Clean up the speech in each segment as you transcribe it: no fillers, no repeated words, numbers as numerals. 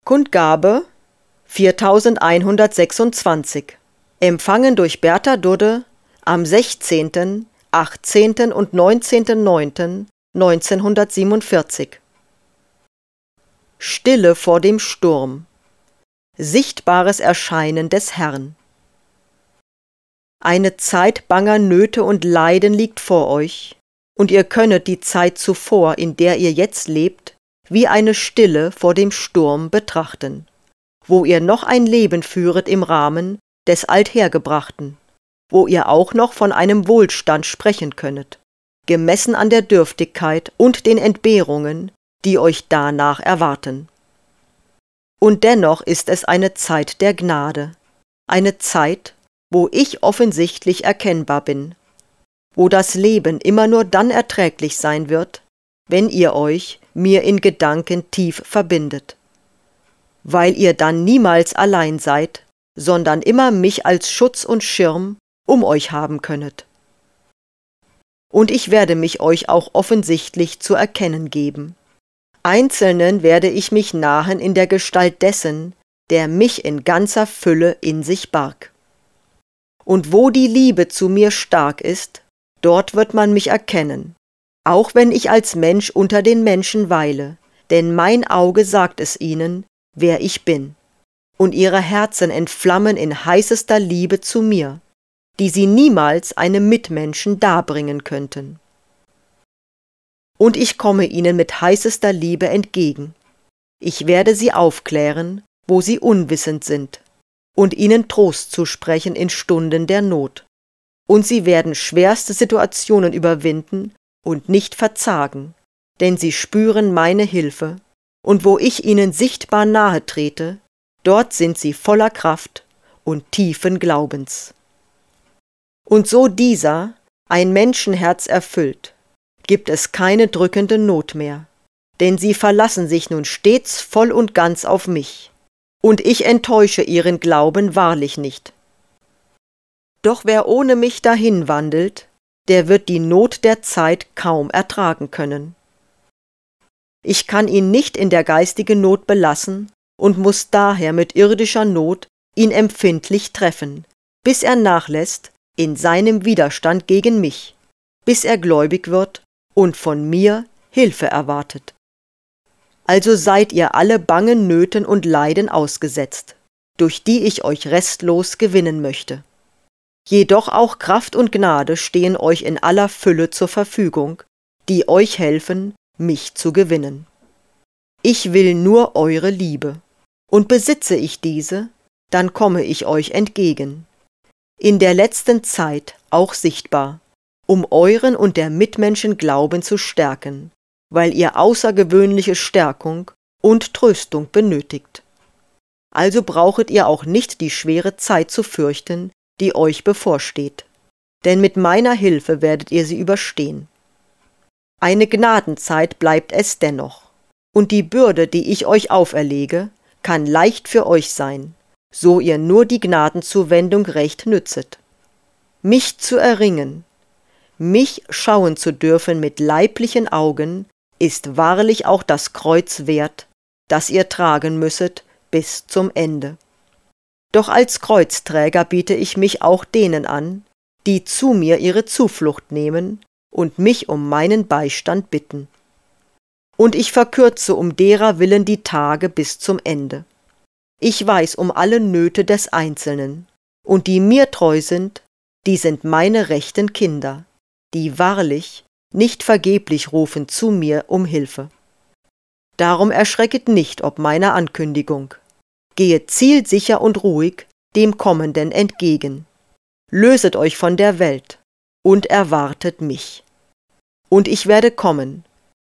Kundgabe 4126. Empfangen durch Bertha Dudde am 16., 18. und 19.09.1947. Stille vor dem Sturm. Sichtbares Erscheinen des Herrn. Eine Zeit banger Nöte und Leiden liegt vor euch, und ihr könnet die Zeit zuvor, in der ihr jetzt lebt, wie eine Stille vor dem Sturm betrachten, wo ihr noch ein Leben führet im Rahmen des Althergebrachten, wo ihr auch noch von einem Wohlstand sprechen könnet, gemessen an der Dürftigkeit und den Entbehrungen, die euch danach erwarten. Und dennoch ist es eine Zeit der Gnade, eine Zeit, wo ich offensichtlich erkennbar bin, wo das Leben immer nur dann erträglich sein wird, wenn ihr euch mir in Gedanken tief verbindet, weil ihr dann niemals allein seid, sondern immer mich als Schutz und Schirm um euch haben könnet. Und ich werde mich euch auch offensichtlich zu erkennen geben. Einzelnen werde ich mich nahen in der Gestalt dessen, der mich in ganzer Fülle in sich barg. Und wo die Liebe zu mir stark ist, dort wird man mich erkennen, auch wenn ich als Mensch unter den Menschen weile, denn mein Auge sagt es ihnen, wer ich bin, und ihre Herzen entflammen in heißester Liebe zu mir, die sie niemals einem Mitmenschen darbringen könnten. Und ich komme ihnen mit heißester Liebe entgegen. Ich werde sie aufklären, wo sie unwissend sind, und ihnen Trost zusprechen in Stunden der Not. Und sie werden schwerste Situationen überwinden und nicht verzagen, denn sie spüren meine Hilfe, und wo ich ihnen sichtbar nahe trete, dort sind sie voller Kraft und tiefen Glaubens. Und so dieser ein Menschenherz erfüllt, gibt es keine drückende Not mehr, denn sie verlassen sich nun stets voll und ganz auf mich, und ich enttäusche ihren Glauben wahrlich nicht. Doch wer ohne mich dahin wandelt, der wird die Not der Zeit kaum ertragen können. Ich kann ihn nicht in der geistigen Not belassen und muß daher mit irdischer Not ihn empfindlich treffen, bis er nachlässt in seinem Widerstand gegen mich, bis er gläubig wird und von mir Hilfe erwartet. Also seid ihr alle bangen Nöten und Leiden ausgesetzt, durch die ich euch restlos gewinnen möchte. Jedoch auch Kraft und Gnade stehen euch in aller Fülle zur Verfügung, die euch helfen, mich zu gewinnen. Ich will nur eure Liebe, und besitze ich diese, dann komme ich euch entgegen. In der letzten Zeit auch sichtbar, um euren und der Mitmenschen Glauben zu stärken, weil ihr außergewöhnliche Stärkung und Tröstung benötigt. Also brauchet ihr auch nicht die schwere Zeit zu fürchten, die euch bevorsteht, denn mit meiner Hilfe werdet ihr sie überstehen. Eine Gnadenzeit bleibt es dennoch, und die Bürde, die ich euch auferlege, kann leicht für euch sein, so ihr nur die Gnadenzuwendung recht nützet. Mich zu erringen, mich schauen zu dürfen mit leiblichen Augen, ist wahrlich auch das Kreuz wert, das ihr tragen müsset bis zum Ende. Doch als Kreuzträger biete ich mich auch denen an, die zu mir ihre Zuflucht nehmen und mich um meinen Beistand bitten. Und ich verkürze um derer willen die Tage bis zum Ende. Ich weiß um alle Nöte des Einzelnen, und die mir treu sind, die sind meine rechten Kinder, die wahrlich nicht vergeblich rufen zu mir um Hilfe. Darum erschrecket nicht ob meiner Ankündigung. Gehet zielsicher und ruhig dem Kommenden entgegen. Löset euch von der Welt und erwartet mich. Und ich werde kommen,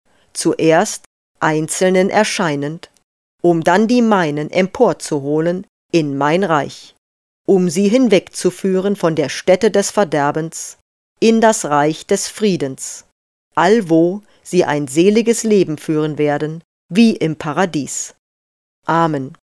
zuerst Einzelnen erscheinend, um dann die meinen emporzuholen in mein Reich, um sie hinwegzuführen von der Stätte des Verderbens in das Reich des Friedens, allwo sie ein seliges Leben führen werden, wie im Paradies. Amen.